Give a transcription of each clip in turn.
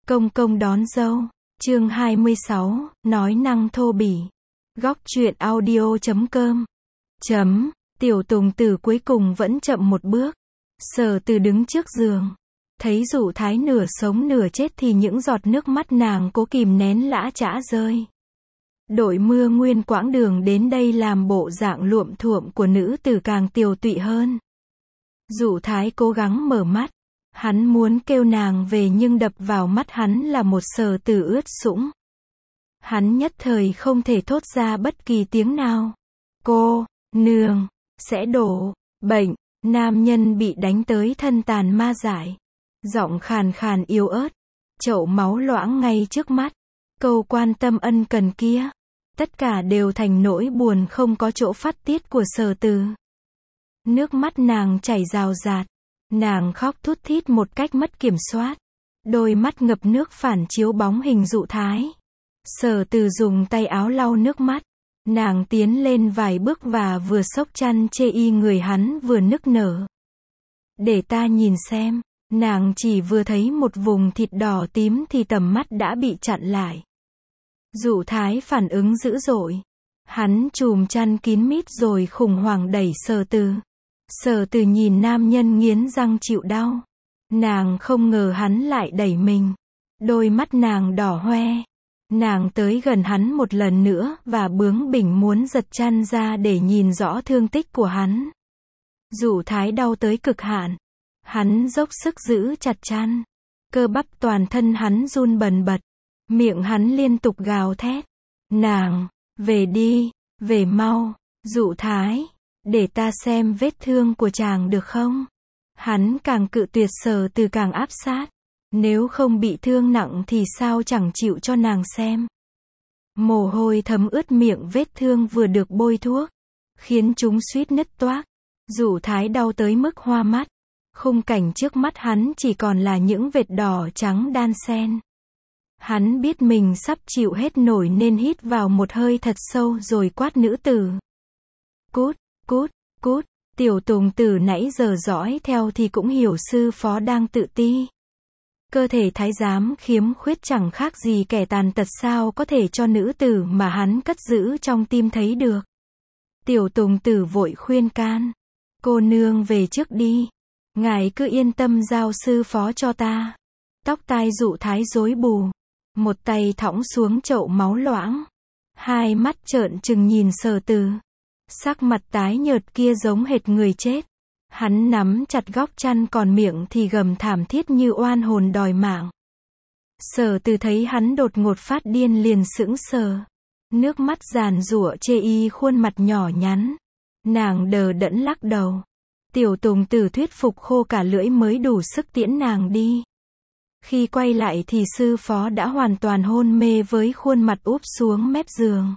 Công công đón dâu. Chương 26, nói năng thô bỉ. Góc truyện audio.com. Tiểu Tùng Tử cuối cùng vẫn chậm một bước. Sở Từ đứng trước giường, thấy Dụ Thái nửa sống nửa chết thì những giọt nước mắt nàng cố kìm nén lã chã rơi. Đội Mưa nguyên quãng đường đến đây làm bộ dạng luộm thuộm của nữ tử càng tiều tụy hơn. Dụ Thái cố gắng mở mắt. Hắn muốn kêu nàng về nhưng đập vào mắt hắn là một Sở Từ ướt sũng. Hắn nhất thời không thể thốt ra bất kỳ tiếng nào. Cô nương sẽ đổ bệnh. Nam nhân bị đánh tới thân tàn ma dại. Giọng khàn khàn yếu ớt. Chậu máu loãng ngay trước mắt. Câu quan tâm ân cần kia. Tất cả đều thành nỗi buồn không có chỗ phát tiết của Sở Từ. Nước mắt nàng chảy rào rạt. Nàng khóc thút thít một cách mất kiểm soát. Đôi mắt ngập nước phản chiếu bóng hình Dụ Thái. Sở Từ dùng tay áo lau nước mắt. Nàng tiến lên vài bước và vừa xốc chăn chê y người hắn vừa nức nở. Để ta nhìn xem. Nàng chỉ vừa thấy một vùng thịt đỏ tím thì tầm mắt đã bị chặn lại. Dụ Thái phản ứng dữ dội. Hắn chùm chăn kín mít rồi khủng hoảng đẩy Sở Từ. Sở Từ nhìn nam nhân nghiến răng chịu đau. Nàng không ngờ hắn lại đẩy mình. Đôi mắt nàng đỏ hoe. Nàng tới gần hắn một lần nữa và bướng bỉnh muốn giật chăn ra để nhìn rõ thương tích của hắn. Dụ Thái đau tới cực hạn. Hắn dốc sức giữ chặt chăn. Cơ bắp toàn thân hắn run bần bật. Miệng hắn liên tục gào thét. Nàng, về đi, về mau, Dụ Thái, để ta xem vết thương của chàng được không? Hắn càng cự tuyệt Sở Từ càng áp sát. Nếu không bị thương nặng thì sao chẳng chịu cho nàng xem. Mồ hôi thấm ướt miệng vết thương vừa được bôi thuốc, khiến chúng suýt nứt toác. Dụ Thái đau tới mức hoa mắt. Khung cảnh trước mắt hắn chỉ còn là những vệt đỏ trắng đan xen. Hắn biết mình sắp chịu hết nổi nên hít vào một hơi thật sâu rồi quát nữ tử. Cút, cút, cút. Tiểu Tùng Tử nãy giờ dõi theo thì cũng hiểu sư phó đang tự ti. Cơ thể thái giám khiếm khuyết chẳng khác gì kẻ tàn tật, sao có thể cho nữ tử mà hắn cất giữ trong tim thấy được. Tiểu Tùng Tử vội khuyên can. Cô nương về trước đi. Ngài cứ yên tâm giao sư phó cho ta. Tóc tai Dụ Thái rối bù. Một tay thõng xuống chậu máu loãng. Hai mắt trợn trừng nhìn Sở Từ. Sắc mặt tái nhợt kia giống hệt người chết. Hắn nắm chặt góc chăn còn miệng thì gầm thảm thiết như oan hồn đòi mạng. Sở Từ thấy hắn đột ngột phát điên liền sững sờ. Nước mắt giàn giụa chê y khuôn mặt nhỏ nhắn. Nàng đờ đẫn lắc đầu. Tiểu Tùng Tử thuyết phục khô cả lưỡi mới đủ sức tiễn nàng đi. Khi quay lại thì sư phó đã hoàn toàn hôn mê với khuôn mặt úp xuống mép giường.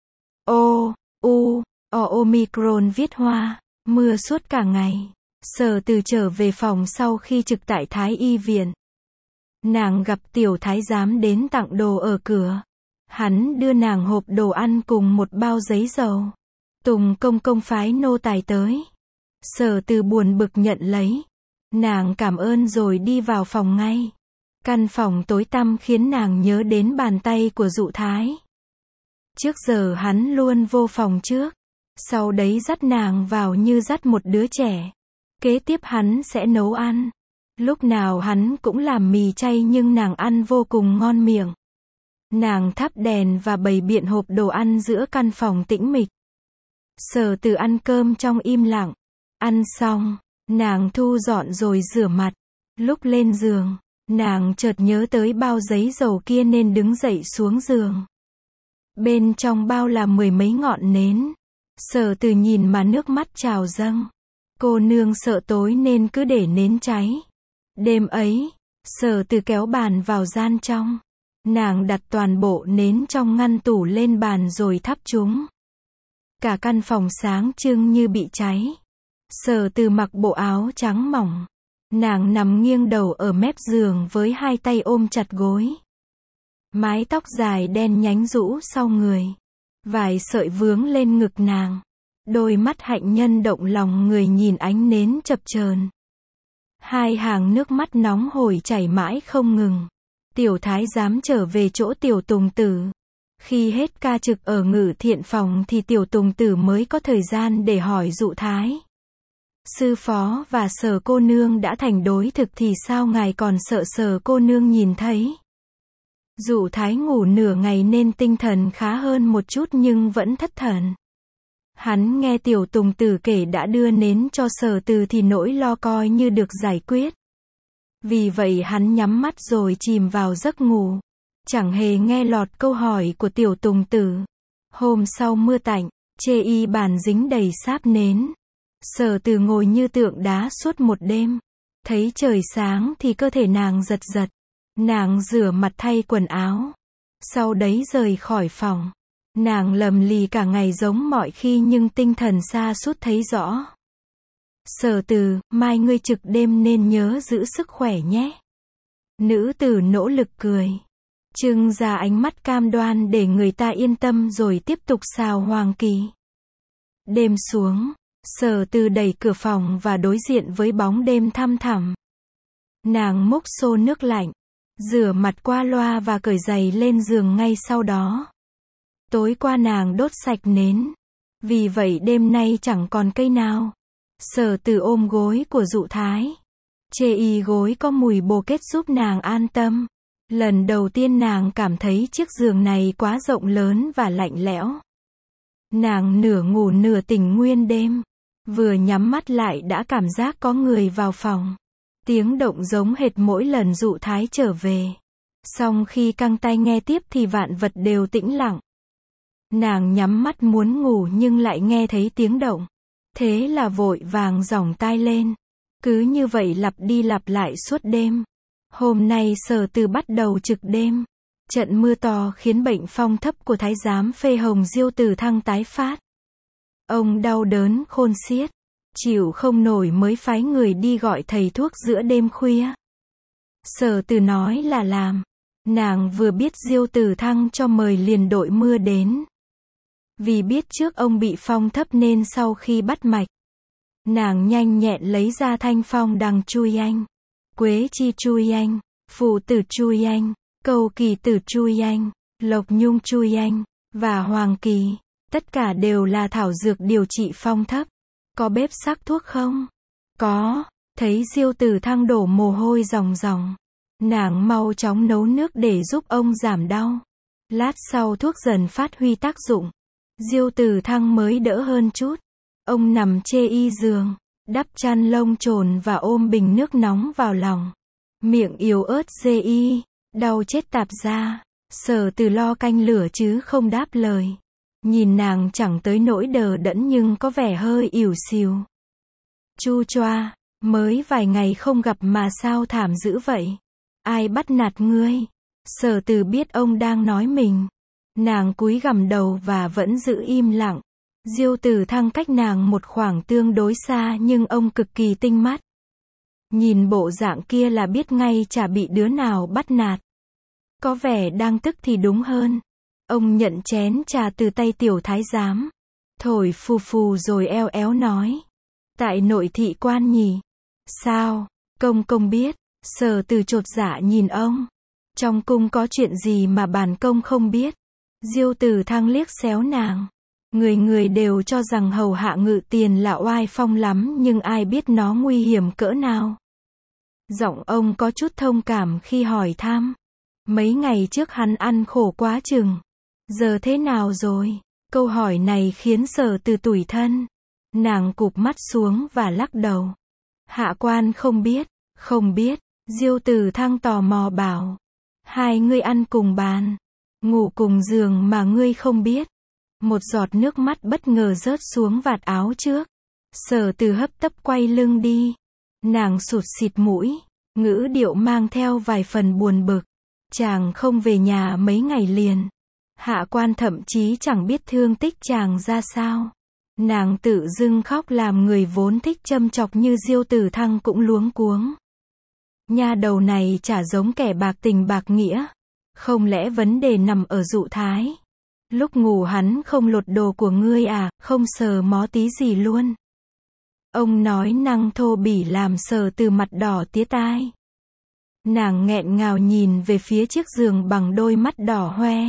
Omicron viết hoa. Mưa suốt cả ngày. Sở Từ trở về phòng sau khi trực tại Thái y viện. Nàng gặp tiểu thái giám đến tặng đồ ở cửa. Hắn đưa nàng hộp đồ ăn cùng một bao giấy dầu. Tùng công công phái nô tài tới. Sở Từ buồn bực nhận lấy. Nàng cảm ơn rồi đi vào phòng ngay. Căn phòng tối tăm khiến nàng nhớ đến bàn tay của Dụ Thái. Trước giờ hắn luôn vô phòng trước. Sau đấy dắt nàng vào như dắt một đứa trẻ. Kế tiếp hắn sẽ nấu ăn. Lúc nào hắn cũng làm mì chay nhưng nàng ăn vô cùng ngon miệng. Nàng thắp đèn và bày biện hộp đồ ăn giữa căn phòng tĩnh mịch. Sở Từ ăn cơm trong im lặng. Ăn xong, nàng thu dọn rồi rửa mặt. Lúc lên giường, nàng chợt nhớ tới bao giấy dầu kia nên đứng dậy xuống giường. Bên trong bao là 10 mấy ngọn nến. Sở Từ nhìn mà nước mắt trào dâng. Cô nương sợ tối nên cứ để nến cháy. Đêm ấy, Sở Từ kéo bàn vào gian trong. Nàng đặt toàn bộ nến trong ngăn tủ lên bàn rồi thắp chúng. Cả căn phòng sáng trưng như bị cháy. Sở Từ mặc bộ áo trắng mỏng. Nàng nằm nghiêng đầu ở mép giường với hai tay ôm chặt gối. Mái tóc dài đen nhánh rũ sau người. Vài sợi vướng lên ngực nàng. Đôi mắt hạnh nhân động lòng người nhìn ánh nến chập chờn. Hai hàng nước mắt nóng hổi chảy mãi không ngừng. Tiểu thái giám trở về chỗ tiểu tùng tử. Khi hết ca trực ở Ngự Thiện phòng thì tiểu tùng tử mới có thời gian để hỏi dụ thái. Sư phó và Sở cô nương đã thành đối thực thì sao ngài còn sợ Sở cô nương nhìn thấy? Dụ thái ngủ nửa ngày nên tinh thần khá hơn một chút nhưng vẫn thất thần. Hắn nghe tiểu tùng tử kể đã đưa nến cho Sở Từ thì nỗi lo coi như được giải quyết. Vì vậy hắn nhắm mắt rồi chìm vào giấc ngủ. Chẳng hề nghe lọt câu hỏi của tiểu tùng tử. Hôm sau mưa tạnh, chê y bàn dính đầy sáp nến. Sở Từ ngồi như tượng đá suốt một đêm. Thấy trời sáng thì cơ thể nàng giật giật. Nàng rửa mặt thay quần áo. Sau đấy rời khỏi phòng. Nàng lầm lì cả ngày giống mọi khi nhưng tinh thần sa sút thấy rõ. Sở Từ, mai ngươi trực đêm nên nhớ giữ sức khỏe nhé. Nữ tử nỗ lực cười. Trưng ra ánh mắt cam đoan để người ta yên tâm rồi tiếp tục xào Hoàng Kỳ. Đêm xuống, Sở Từ đẩy cửa phòng và đối diện với bóng đêm thăm thẳm. Nàng múc xô nước lạnh, rửa mặt qua loa và cởi giày lên giường ngay sau đó. Tối qua nàng đốt sạch nến. Vì vậy đêm nay chẳng còn cây nào. Sở Từ ôm gối của dụ thái. Chê y gối có mùi bồ kết giúp nàng an tâm. Lần đầu tiên nàng cảm thấy chiếc giường này quá rộng lớn và lạnh lẽo. Nàng nửa ngủ nửa tỉnh nguyên đêm. Vừa nhắm mắt lại đã cảm giác có người vào phòng. Tiếng động giống hệt mỗi lần dụ thái trở về. Song khi căng tay nghe tiếp thì vạn vật đều tĩnh lặng. Nàng nhắm mắt muốn ngủ nhưng lại nghe thấy tiếng động. Thế là vội vàng giỏng tai lên. Cứ như vậy lặp đi lặp lại suốt đêm. Hôm nay Sở Từ bắt đầu trực đêm. Trận mưa to khiến bệnh phong thấp của thái giám Phê Hồng Diêu Tử Thăng tái phát. Ông đau đớn khôn xiết. Chịu không nổi mới phái người đi gọi thầy thuốc giữa đêm khuya. Sở Từ nói là làm. Nàng vừa biết Diêu Tử Thăng cho mời liền đội mưa đến. Vì biết trước ông bị phong thấp nên sau khi bắt mạch, nàng nhanh nhẹn lấy ra thanh phong đằng chui anh, quế chi chui anh, phụ tử chui anh, cầu kỳ tử chui anh, lộc nhung chui anh, và hoàng kỳ. Tất cả đều là thảo dược điều trị phong thấp. Có bếp sắc thuốc không? Có. Thấy Diêu Tử Thăng đổ mồ hôi ròng ròng. Nàng mau chóng nấu nước để giúp ông giảm đau. Lát sau thuốc dần phát huy tác dụng. Diêu Tử Thăng mới đỡ hơn chút. Ông nằm chê y giường, đắp chăn lông trồn và ôm bình nước nóng vào lòng. Miệng yếu ớt dê y, đau chết tạp ra. Sở Từ lo canh lửa chứ không đáp lời. Nhìn nàng chẳng tới nỗi đờ đẫn nhưng có vẻ hơi ỉu xìu. Chu choa, mới vài ngày không gặp mà sao thảm dữ vậy? Ai bắt nạt ngươi? Sở Từ biết ông đang nói mình. Nàng cúi gằm đầu và vẫn giữ im lặng. Diêu Tử Thăng cách nàng một khoảng tương đối xa nhưng ông cực kỳ tinh mắt. Nhìn bộ dạng kia là biết ngay chả bị đứa nào bắt nạt. Có vẻ đang tức thì đúng hơn. Ông nhận chén trà từ tay tiểu thái giám. Thổi phù phù rồi eo éo nói. Tại nội thị quan nhỉ? Sao? Công công biết. Sở Từ chột dạ nhìn ông. Trong cung có chuyện gì mà bản công không biết? Diêu Tử Thăng liếc xéo nàng. Người người đều cho rằng hầu hạ Ngự Tiền là oai phong lắm nhưng ai biết nó nguy hiểm cỡ nào. Giọng ông có chút thông cảm khi hỏi thăm. Mấy ngày trước hắn ăn khổ quá chừng. Giờ thế nào rồi? Câu hỏi này khiến Sở Từ tủi thân. Nàng cụp mắt xuống và lắc đầu. Hạ quan không biết. Không biết. Diêu Tử Thăng tò mò bảo. Hai ngươi ăn cùng bàn, ngủ cùng giường mà ngươi không biết. Một giọt nước mắt bất ngờ rớt xuống vạt áo trước. Sở Từ hấp tấp quay lưng đi. Nàng sụt sịt mũi, ngữ điệu mang theo vài phần buồn bực. Chàng không về nhà mấy ngày liền. Hạ quan thậm chí chẳng biết thương tích chàng ra sao. Nàng tự dưng khóc làm người vốn thích châm chọc như Diêu Tử Thăng cũng luống cuống. Nha đầu này chả giống kẻ bạc tình bạc nghĩa. Không lẽ vấn đề nằm ở dụ thái? Lúc ngủ hắn không lột đồ của ngươi à, không sờ mó tí gì luôn. Ông nói năng thô bỉ làm Sở Từ mặt đỏ tía tai. Nàng nghẹn ngào nhìn về phía chiếc giường bằng đôi mắt đỏ hoe.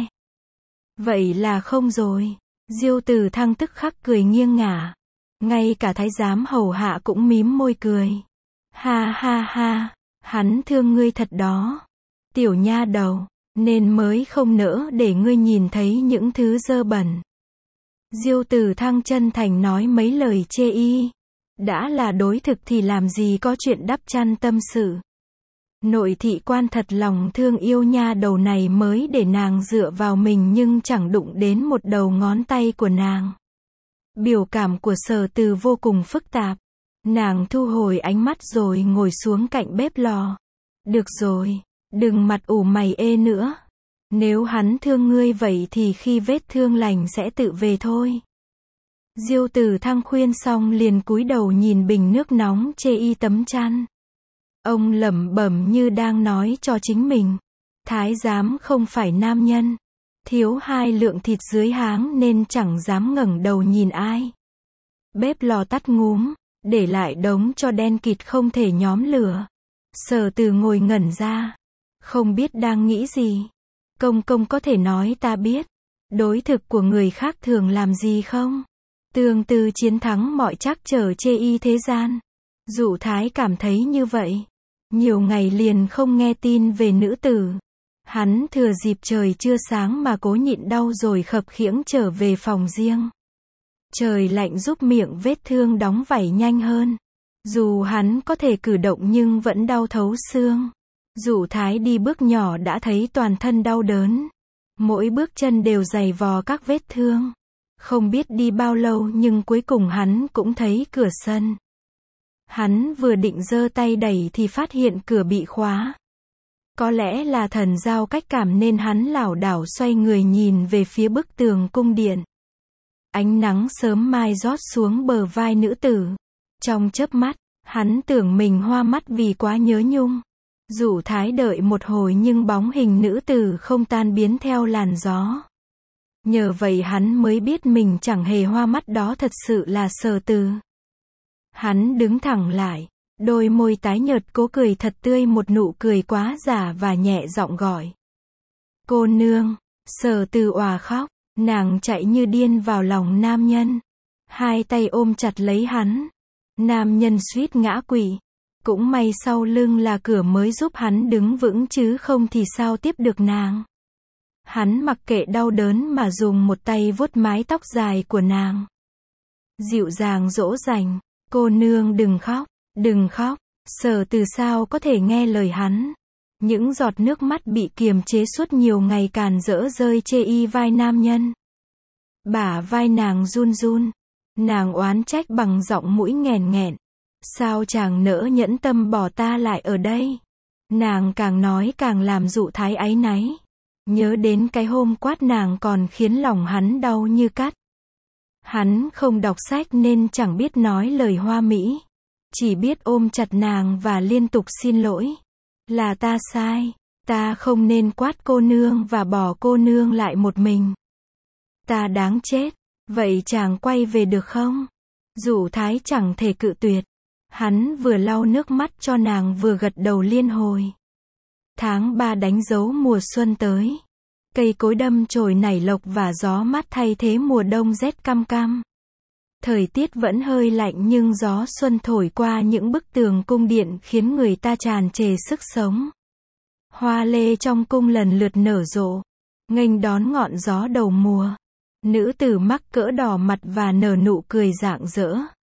Vậy là không rồi. Diêu Tử Thăng tức khắc cười nghiêng ngả. Ngay cả thái giám hầu hạ cũng mím môi cười. Ha ha ha, hắn thương ngươi thật đó. Tiểu nha đầu, nên mới không nỡ để ngươi nhìn thấy những thứ dơ bẩn. Diêu Tử Thăng chân thành nói mấy lời chê y. Đã là đối thực thì làm gì có chuyện đắp chăn tâm sự. Nội thị quan thật lòng thương yêu nha đầu này mới để nàng dựa vào mình nhưng chẳng đụng đến một đầu ngón tay của nàng. Biểu cảm của Sở Từ vô cùng phức tạp. Nàng thu hồi ánh mắt rồi ngồi xuống cạnh bếp lò. Được rồi, đừng mặt ủ mày ê nữa. Nếu hắn thương ngươi vậy thì khi vết thương lành sẽ tự về thôi. Diêu Tử Thăng khuyên xong liền cúi đầu nhìn bình nước nóng chê y tấm chăn. Ông lẩm bẩm như đang nói cho chính mình. Thái giám không phải nam nhân. Thiếu 2 lượng thịt dưới háng nên chẳng dám ngẩng đầu nhìn ai. Bếp lò tắt ngúm, để lại đống cho đen kịt không thể nhóm lửa. Sở Từ ngồi ngẩn ra. Không biết đang nghĩ gì. Công công có thể nói ta biết. Đối thực của người khác thường làm gì không? Tương tư chiến thắng mọi trắc trở chê y thế gian. Dụ Thái cảm thấy như vậy. Nhiều ngày liền không nghe tin về nữ tử. Hắn thừa dịp trời chưa sáng mà cố nhịn đau rồi khập khiễng trở về phòng riêng. Trời lạnh giúp miệng vết thương đóng vảy nhanh hơn. Dù hắn có thể cử động nhưng vẫn đau thấu xương. Dụ Thái đi bước nhỏ đã thấy toàn thân đau đớn. Mỗi bước chân đều dày vò các vết thương. Không biết đi bao lâu nhưng cuối cùng hắn cũng thấy cửa sân. Hắn vừa định giơ tay đẩy thì phát hiện cửa bị khóa. Có lẽ là thần giao cách cảm nên hắn lảo đảo xoay người nhìn về phía bức tường cung điện. Ánh nắng sớm mai rót xuống bờ vai nữ tử. Trong chớp mắt, hắn tưởng mình hoa mắt vì quá nhớ nhung. Dụ Thái đợi một hồi nhưng bóng hình nữ tử không tan biến theo làn gió. Nhờ vậy hắn mới biết mình chẳng hề hoa mắt, đó thật sự là Sở Từ. Hắn đứng thẳng lại, đôi môi tái nhợt cố cười thật tươi, một nụ cười quá giả và nhẹ giọng gọi. Cô nương. Sở Từ òa khóc, nàng chạy như điên vào lòng nam nhân. Hai tay ôm chặt lấy hắn. Nam nhân suýt ngã quỵ. Cũng may sau lưng là cửa mới giúp hắn đứng vững chứ không thì sao tiếp được nàng. Hắn mặc kệ đau đớn mà dùng một tay vuốt mái tóc dài của nàng. Dịu dàng dỗ dành. Cô nương đừng khóc, đừng khóc. Sở Từ sao có thể nghe lời hắn. Những giọt nước mắt bị kiềm chế suốt nhiều ngày càn rỡ rơi chê y vai nam nhân. Bả vai nàng run run. Nàng oán trách bằng giọng mũi nghèn nghẹn. Sao chàng nỡ nhẫn tâm bỏ ta lại ở đây? Nàng càng nói càng làm Dụ Thái áy náy. Nhớ đến cái hôm quát nàng còn khiến lòng hắn đau như cắt. Hắn không đọc sách nên chẳng biết nói lời hoa mỹ. Chỉ biết ôm chặt nàng và liên tục xin lỗi. Là ta sai. Ta không nên quát cô nương và bỏ cô nương lại một mình. Ta đáng chết. Vậy chàng quay về được không? Dụ Thái chẳng thể cự tuyệt. Hắn vừa lau nước mắt cho nàng vừa gật đầu liên hồi. Tháng 3 đánh dấu mùa xuân tới. Cây cối đâm chồi nảy lộc và gió mát thay thế mùa đông rét căm căm. Thời tiết vẫn hơi lạnh nhưng gió xuân thổi qua những bức tường cung điện khiến người ta tràn trề sức sống. Hoa lê trong cung lần lượt nở rộ, nghênh đón ngọn gió đầu mùa. Nữ tử mắc cỡ đỏ mặt và nở nụ cười rạng rỡ.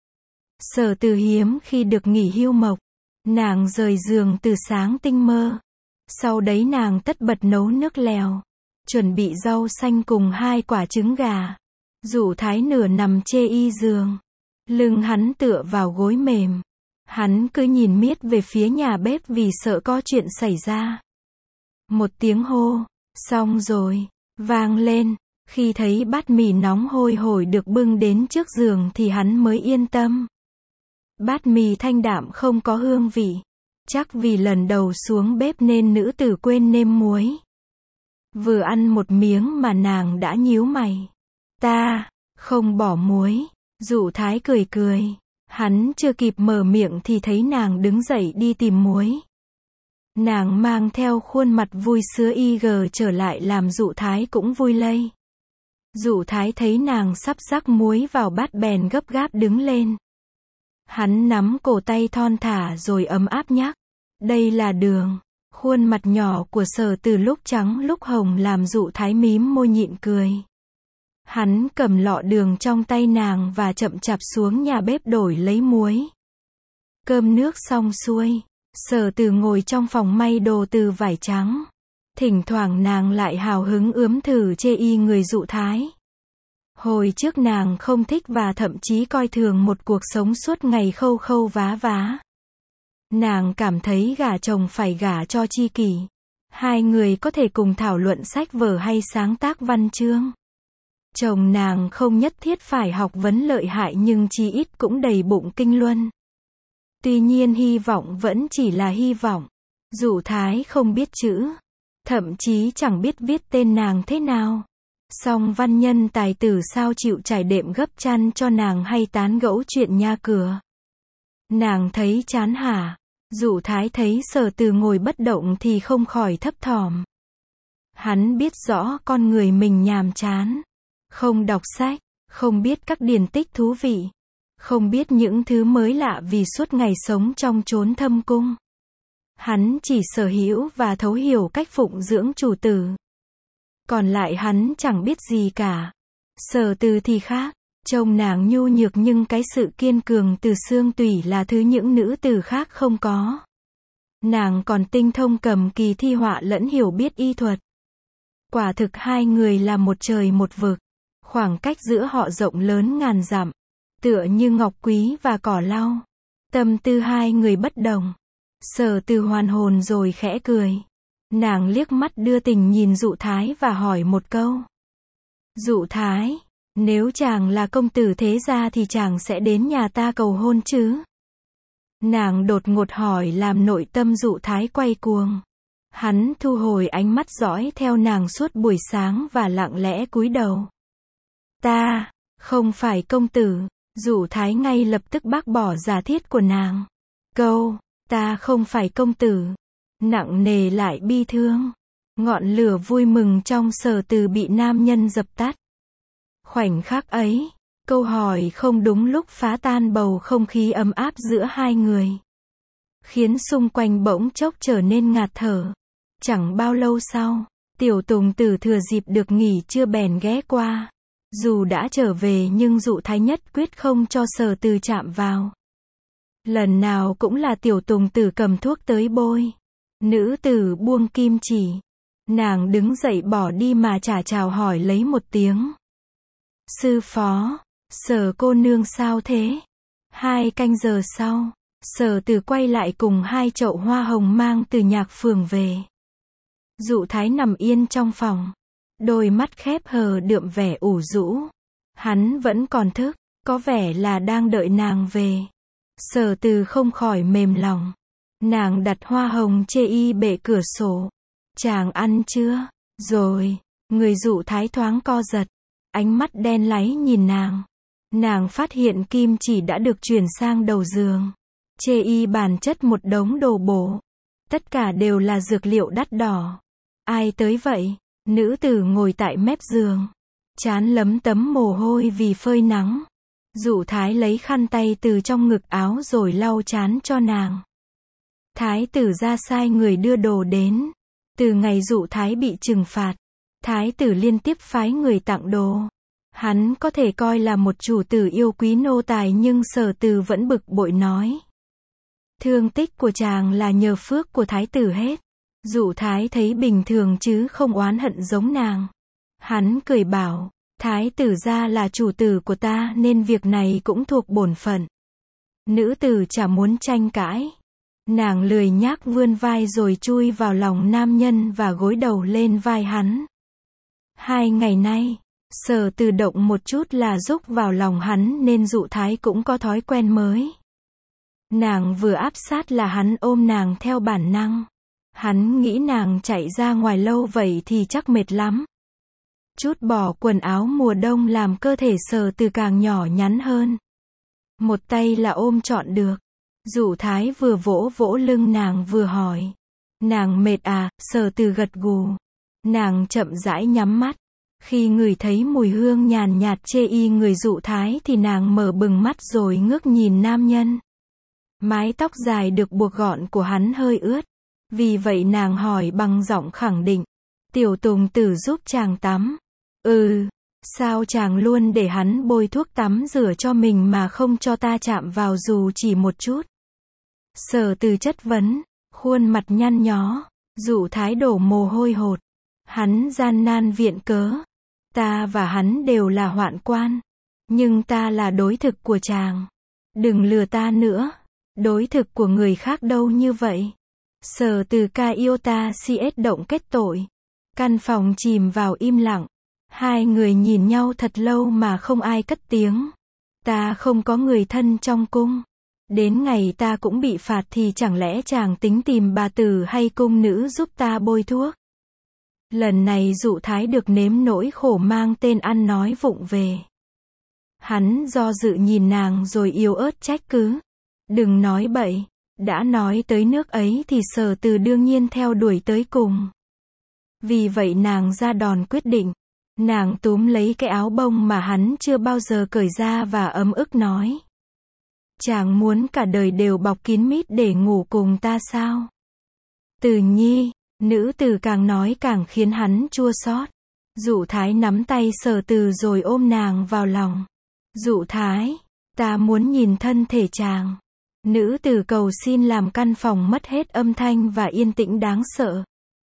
Sở Từ hiếm khi được nghỉ hưu mộc. Nàng rời giường từ sáng tinh mơ. Sau đấy nàng tất bật nấu nước lèo. Chuẩn bị rau xanh cùng 2 quả trứng gà. Dụ Thái nửa nằm chê y giường. Lưng hắn tựa vào gối mềm. Hắn cứ nhìn miết về phía nhà bếp vì sợ có chuyện xảy ra. Một tiếng hô, xong rồi, vang lên. Khi thấy bát mì nóng hôi hổi được bưng đến trước giường thì hắn mới yên tâm. Bát mì thanh đạm không có hương vị. Chắc vì lần đầu xuống bếp nên nữ tử quên nêm muối. Vừa ăn một miếng mà nàng đã nhíu mày. Ta không bỏ muối. Dụ Thái cười cười. Hắn chưa kịp mở miệng thì thấy nàng đứng dậy đi tìm muối. Nàng mang theo khuôn mặt vui sứa trở lại làm Dụ Thái cũng vui lây. Dụ Thái thấy nàng sắp rắc muối vào bát bèn gấp gáp đứng lên. Hắn nắm cổ tay thon thả rồi ấm áp nhắc. Đây là đường. Khuôn mặt nhỏ của Sở Từ lúc trắng lúc hồng làm Dụ Thái mím môi nhịn cười. Hắn cầm lọ đường trong tay nàng và chậm chạp xuống nhà bếp đổi lấy muối. Cơm nước xong xuôi, Sở Từ ngồi trong phòng may đồ từ vải trắng. Thỉnh thoảng nàng lại hào hứng ướm thử chê người Dụ Thái. Hồi trước nàng không thích và thậm chí coi thường một cuộc sống suốt ngày khâu khâu vá vá. Nàng cảm thấy gả chồng phải gả cho tri kỷ. Hai người có thể cùng thảo luận sách vở hay sáng tác văn chương. Chồng nàng không nhất thiết phải học vấn lợi hại nhưng chí ít cũng đầy bụng kinh luân. Tuy nhiên hy vọng vẫn chỉ là hy vọng. Dụ Thái không biết chữ, thậm chí chẳng biết viết tên nàng thế nào. Song văn nhân tài tử sao chịu trải đệm gấp chăn cho nàng hay tán gẫu chuyện nhà cửa. Nàng thấy chán hả? Dụ Thái thấy Sở Từ ngồi bất động thì không khỏi thấp thỏm. Hắn biết rõ con người mình nhàm chán. Không đọc sách, không biết các điển tích thú vị. Không biết những thứ mới lạ vì suốt ngày sống trong chốn thâm cung. Hắn chỉ sở hữu và thấu hiểu cách phụng dưỡng chủ tử. Còn lại hắn chẳng biết gì cả. Sở Từ thì khác. Trông nàng nhu nhược nhưng cái sự kiên cường từ xương tủy là thứ những nữ tử khác không có. Nàng còn tinh thông cầm kỳ thi họa lẫn hiểu biết y thuật. Quả thực hai người là một trời một vực. Khoảng cách giữa họ rộng lớn ngàn dặm. Tựa như ngọc quý và cỏ lau. Tâm tư hai người bất đồng. Sở Từ hoàn hồn rồi khẽ cười. Nàng liếc mắt đưa tình nhìn Dụ Thái và hỏi một câu. Dụ Thái, nếu chàng là công tử thế gia thì chàng sẽ đến nhà ta cầu hôn chứ? Nàng đột ngột hỏi làm nội tâm Dụ Thái quay cuồng. Hắn thu hồi ánh mắt dõi theo nàng suốt buổi sáng và lặng lẽ cúi đầu. Ta, không phải công tử. Dụ Thái ngay lập tức bác bỏ giả thiết của nàng. Câu, ta không phải công tử. Nặng nề lại bi thương. Ngọn lửa vui mừng trong Sở Từ bị nam nhân dập tắt. Khoảnh khắc ấy, câu hỏi không đúng lúc phá tan bầu không khí ấm áp giữa hai người. Khiến xung quanh bỗng chốc trở nên ngạt thở. Chẳng bao lâu sau, Tiểu Tùng Tử thừa dịp được nghỉ trưa bèn ghé qua. Dù đã trở về nhưng Dụ Thái nhất quyết không cho Sở Từ chạm vào. Lần nào cũng là Tiểu Tùng Tử cầm thuốc tới bôi. Nữ tử buông kim chỉ. Nàng đứng dậy bỏ đi mà chả chào hỏi lấy một tiếng. Sư phó, Sở cô nương sao thế? 2 canh giờ sau, Sở Từ quay lại cùng 2 chậu hoa hồng mang từ nhạc phường về. Dụ Thái nằm yên trong phòng. Đôi mắt khép hờ đượm vẻ ủ rũ. Hắn vẫn còn thức, có vẻ là đang đợi nàng về. Sở Từ không khỏi mềm lòng. Nàng đặt hoa hồng chê bệ cửa sổ. Chàng ăn chưa? Rồi. Người Dụ Thái thoáng co giật. Ánh mắt đen láy nhìn nàng. Nàng phát hiện kim chỉ đã được chuyển sang đầu giường. Chê bàn chất một đống đồ bổ. Tất cả đều là dược liệu đắt đỏ. Ai tới vậy? Nữ tử ngồi tại mép giường. Trán lấm tấm mồ hôi vì phơi nắng. Dụ Thái lấy khăn tay từ trong ngực áo rồi lau trán cho nàng. Thái tử ra sai người đưa đồ đến. Từ ngày Dụ Thái bị trừng phạt, Thái tử liên tiếp phái người tặng đồ. Hắn có thể coi là một chủ tử yêu quý nô tài nhưng Sở Từ vẫn bực bội nói. Thương tích của chàng là nhờ phước của Thái tử hết. Dụ Thái thấy bình thường chứ không oán hận giống nàng. Hắn cười bảo, Thái tử gia là chủ tử của ta nên việc này cũng thuộc bổn phận. Nữ tử chả muốn tranh cãi. Nàng lười nhác vươn vai rồi chui vào lòng nam nhân và gối đầu lên vai hắn. 2 ngày nay, Sở Từ động một chút là rúc vào lòng hắn nên Dụ Thái cũng có thói quen mới. Nàng vừa áp sát là hắn ôm nàng theo bản năng. Hắn nghĩ nàng chạy ra ngoài lâu vậy thì chắc mệt lắm. Chút bỏ quần áo mùa đông làm cơ thể Sở Từ càng nhỏ nhắn hơn. Một tay là ôm trọn được. Dụ Thái vừa vỗ vỗ lưng nàng vừa hỏi. Nàng mệt à, Sở Từ gật gù. Nàng chậm rãi nhắm mắt. Khi ngửi thấy mùi hương nhàn nhạt chê y người Dụ Thái thì nàng mở bừng mắt rồi ngước nhìn nam nhân. Mái tóc dài được buộc gọn của hắn hơi ướt. Vì vậy nàng hỏi bằng giọng khẳng định. Tiểu Tùng Tử giúp chàng tắm. Sao chàng luôn để hắn bôi thuốc tắm rửa cho mình mà không cho ta chạm vào dù chỉ một chút? Sở Từ chất vấn, khuôn mặt nhăn nhó. Dụ Thái đổ mồ hôi hột. Hắn gian nan viện cớ. Ta và hắn đều là hoạn quan. Nhưng ta là đối thực của chàng. Đừng lừa ta nữa. Đối thực của người khác đâu như vậy. Sở Từ ca yêu ta CS động kết tội. Căn phòng chìm vào im lặng. Hai người nhìn nhau thật lâu mà không ai cất tiếng. Ta không có người thân trong cung. Đến ngày ta cũng bị phạt thì chẳng lẽ chàng tính tìm bà tử hay cung nữ giúp ta bôi thuốc? Lần này Dụ Thái được nếm nỗi khổ mang tên ăn nói vụng về. Hắn do dự nhìn nàng rồi yếu ớt trách cứ. Đừng nói bậy. Đã nói tới nước ấy thì Sở Từ đương nhiên theo đuổi tới cùng. Vì vậy nàng ra đòn quyết định. Nàng túm lấy cái áo bông mà hắn chưa bao giờ cởi ra và ấm ức nói. Chàng muốn cả đời đều bọc kín mít để ngủ cùng ta sao? Từ Nhi, nữ tử càng nói càng khiến hắn chua xót. Dụ Thái nắm tay Sở Từ rồi ôm nàng vào lòng. Dụ Thái, ta muốn nhìn thân thể chàng. Nữ tử cầu xin làm căn phòng mất hết âm thanh và yên tĩnh đáng sợ.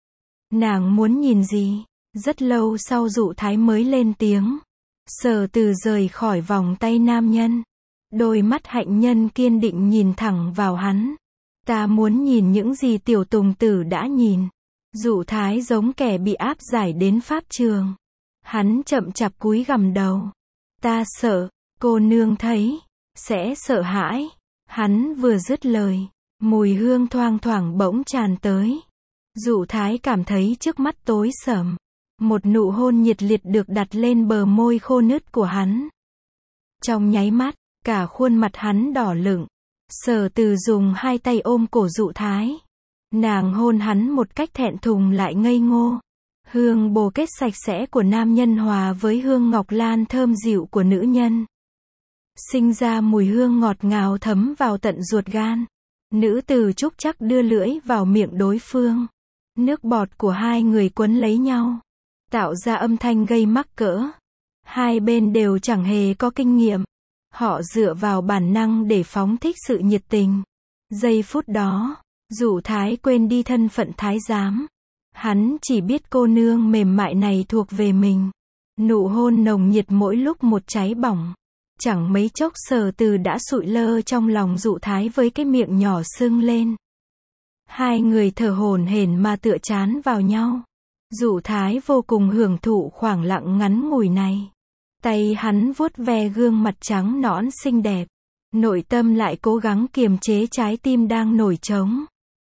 Nàng muốn nhìn gì? Rất lâu sau Dụ Thái mới lên tiếng. Sở Từ rời khỏi vòng tay nam nhân. Đôi mắt hạnh nhân kiên định nhìn thẳng vào hắn. Ta muốn nhìn những gì Tiểu Tùng Tử đã nhìn. Dụ Thái giống kẻ bị áp giải đến pháp trường. Hắn chậm chạp cúi gằm đầu. Ta sợ, cô nương thấy, sẽ sợ hãi. Hắn vừa dứt lời, mùi hương thoang thoảng bỗng tràn tới. Dụ Thái cảm thấy trước mắt tối sầm. Một nụ hôn nhiệt liệt được đặt lên bờ môi khô nứt của hắn. Trong nháy mắt, cả khuôn mặt hắn đỏ lựng. Sở Từ dùng hai tay ôm cổ Dụ Thái. Nàng hôn hắn một cách thẹn thùng lại ngây ngô. Hương bồ kết sạch sẽ của nam nhân hòa với hương ngọc lan thơm dịu của nữ nhân. Sinh ra mùi hương ngọt ngào thấm vào tận ruột gan. Nữ tử trúc chắc đưa lưỡi vào miệng đối phương. Nước bọt của hai người quấn lấy nhau. Tạo ra âm thanh gây mắc cỡ. Hai bên đều chẳng hề có kinh nghiệm. Họ dựa vào bản năng để phóng thích sự nhiệt tình. Giây phút đó, Dụ Thái quên đi thân phận thái giám. Hắn chỉ biết cô nương mềm mại này thuộc về mình. Nụ hôn nồng nhiệt mỗi lúc một cháy bỏng. Chẳng mấy chốc Sở Từ đã sụi lơ trong lòng Dụ Thái với cái miệng nhỏ sưng lên. Hai người thở hổn hển mà tựa trán vào nhau. Dụ Thái vô cùng hưởng thụ khoảng lặng ngắn ngủi này. Tay hắn vuốt ve gương mặt trắng nõn xinh đẹp. Nội tâm lại cố gắng kiềm chế trái tim đang nổi trống.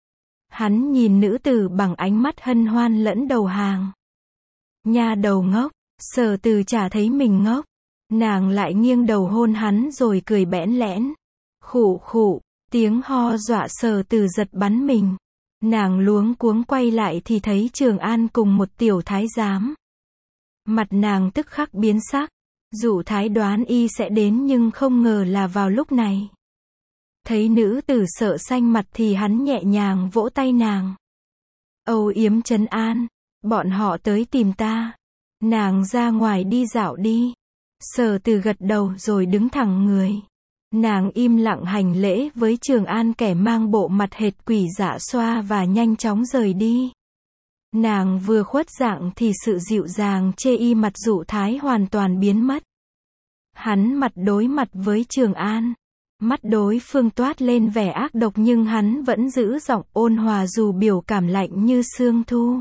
Hắn nhìn nữ tử bằng ánh mắt hân hoan lẫn đầu hàng. Nha đầu ngốc, Sở Từ chả thấy mình ngốc. Nàng lại nghiêng đầu hôn hắn rồi cười bẽn lẽn. Khụ khụ, tiếng ho dọa Sở Từ giật bắn mình. Nàng luống cuống quay lại thì thấy Trường An cùng một tiểu thái giám. Mặt nàng tức khắc biến sắc. Dụ Thái đoán y sẽ đến nhưng không ngờ là vào lúc này. Thấy nữ tử sợ xanh mặt thì hắn nhẹ nhàng vỗ tay nàng. Âu yếm trấn an, bọn họ tới tìm ta. Nàng ra ngoài đi dạo đi. Sở Từ gật đầu rồi đứng thẳng người. Nàng im lặng hành lễ với Trường An kẻ mang bộ mặt hệt quỷ dạ xoa và nhanh chóng rời đi. Nàng vừa khuất dạng thì sự dịu dàng chê y mặt Dụ Thái hoàn toàn biến mất. Hắn mặt đối mặt với Trường An. Mắt đối phương toát lên vẻ ác độc nhưng hắn vẫn giữ giọng ôn hòa dù biểu cảm lạnh như sương thu.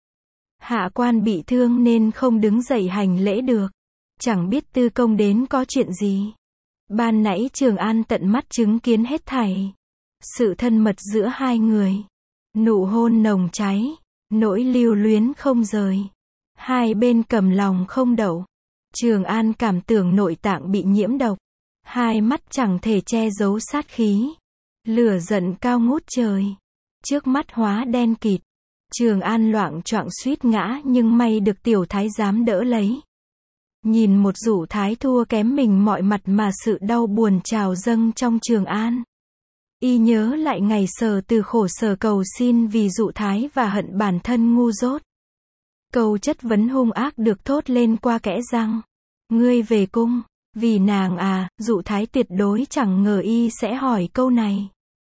Hạ quan bị thương nên không đứng dậy hành lễ được. Chẳng biết tư công đến có chuyện gì. Ban nãy Trường An tận mắt chứng kiến hết thảy. Sự thân mật giữa hai người. Nụ hôn nồng cháy. Nỗi lưu luyến không rời. Hai bên cầm lòng không đậu. Trường An cảm tưởng nội tạng bị nhiễm độc. Hai mắt chẳng thể che giấu sát khí. Lửa giận cao ngút trời. trước mắt hóa đen kịt. Trường An loạng choạng suýt ngã nhưng may được tiểu thái giám đỡ lấy. Nhìn một dụ thái thua kém mình mọi mặt mà sự đau buồn trào dâng trong Trường An. Y nhớ lại ngày Sở Từ khổ sở cầu xin vì dụ thái và hận bản thân ngu dốt. Câu chất vấn hung ác được thốt lên qua kẽ răng. Ngươi về cung, vì nàng à, dụ thái tuyệt đối chẳng ngờ y sẽ hỏi câu này.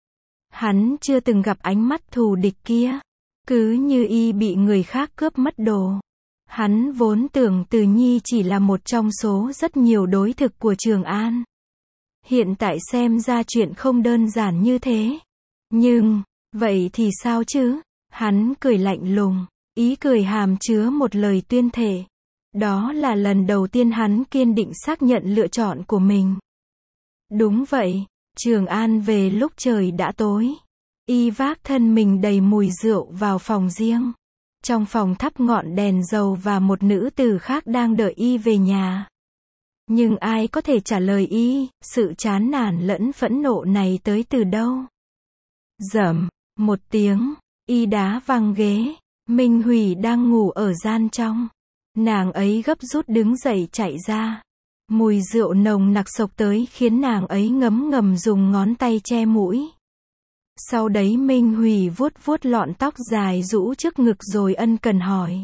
Hắn chưa từng gặp ánh mắt thù địch kia. Cứ như y bị người khác cướp mất đồ. Hắn vốn tưởng Từ Nhi chỉ là một trong số rất nhiều đối thực của Trường An. Hiện tại xem ra chuyện không đơn giản như thế. Nhưng, vậy thì sao chứ? Hắn cười lạnh lùng, ý cười hàm chứa một lời tuyên thệ. Đó là lần đầu tiên hắn kiên định xác nhận lựa chọn của mình. Đúng vậy, Trường An về lúc trời đã tối. Y vác thân mình đầy mùi rượu vào phòng riêng. Trong phòng thắp ngọn đèn dầu và một nữ tử khác đang đợi y về nhà. Nhưng ai có thể trả lời y, sự chán nản lẫn phẫn nộ này tới từ đâu? Rầm, một tiếng, y đá văng ghế. Minh Hủy đang ngủ ở gian trong. Nàng ấy gấp rút đứng dậy chạy ra. Mùi rượu nồng nặc xộc tới khiến nàng ấy ngấm ngầm dùng ngón tay che mũi. Sau đấy Minh Hủy vuốt vuốt lọn tóc dài rũ trước ngực rồi ân cần hỏi.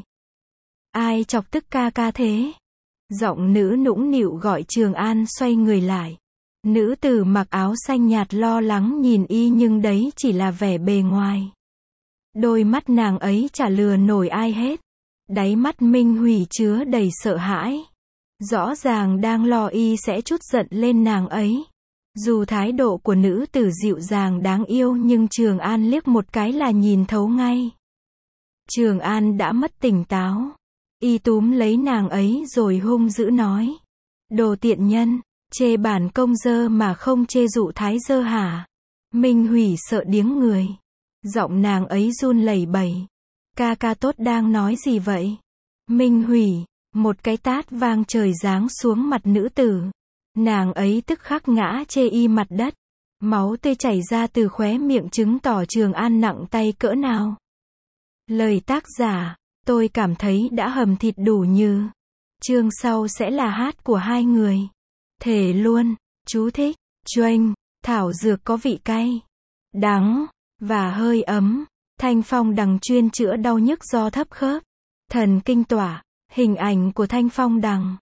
Ai chọc tức ca ca thế? Giọng nữ nũng nịu gọi Trường An xoay người lại. Nữ tử mặc áo xanh nhạt lo lắng nhìn y nhưng đấy chỉ là vẻ bề ngoài. Đôi mắt nàng ấy chả lừa nổi ai hết. Đáy mắt Minh Hủy chứa đầy sợ hãi. Rõ ràng đang lo y sẽ trút giận lên nàng ấy. Dù thái độ của nữ tử dịu dàng đáng yêu nhưng Trường An liếc một cái là nhìn thấu ngay. Trường An đã mất tỉnh táo. Y túm lấy nàng ấy rồi hung dữ nói. Đồ tiện nhân, chê bản công dơ mà không chê dụ thái dơ hả? Minh Hủy sợ điếng người. Giọng nàng ấy run lẩy bẩy. Ca ca tốt đang nói gì vậy? Minh Hủy, một cái tát vang trời giáng xuống mặt nữ tử. Nàng ấy tức khắc ngã chê y mặt đất. Máu tươi chảy ra từ khóe miệng chứng tỏ Trường An nặng tay cỡ nào. Lời tác giả, tôi cảm thấy đã hầm thịt đủ như. Chương sau sẽ là hát của hai người. Thề luôn, chú thích, choanh, thảo dược có vị cay, đắng, và hơi ấm. Thanh phong đằng chuyên chữa đau nhức do thấp khớp, thần kinh tỏa. Hình ảnh của thanh phong đằng.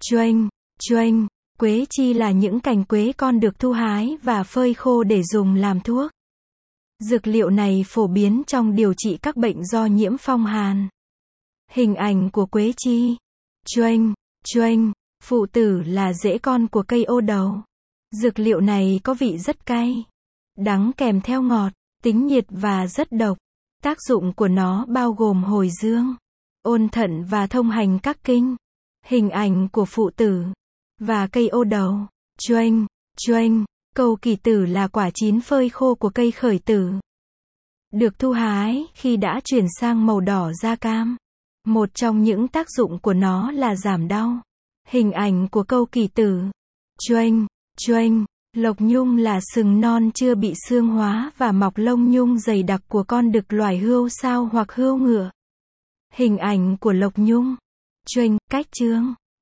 Choanh, quế chi là những cành quế con được thu hái và phơi khô để dùng làm thuốc. Dược liệu này phổ biến trong điều trị các bệnh do nhiễm phong hàn. Hình ảnh của quế chi. Choanh, phụ tử là rễ con của cây ô đầu. Dược liệu này có vị rất cay, đắng kèm theo ngọt, tính nhiệt và rất độc. Tác dụng của nó bao gồm hồi dương, ôn thận và thông hành các kinh. Hình ảnh của phụ tử và cây ô đầu. Choanh, cầu kỳ tử là quả chín phơi khô của cây khởi tử. Được thu hái khi đã chuyển sang màu đỏ da cam. Một trong những tác dụng của nó là giảm đau. Hình ảnh của câu kỳ tử. Choanh, lộc nhung là sừng non chưa bị xương hóa và mọc lông nhung dày đặc của con đực loài hươu sao hoặc hươu ngựa. Hình ảnh của lộc nhung. Choanh, cách chương.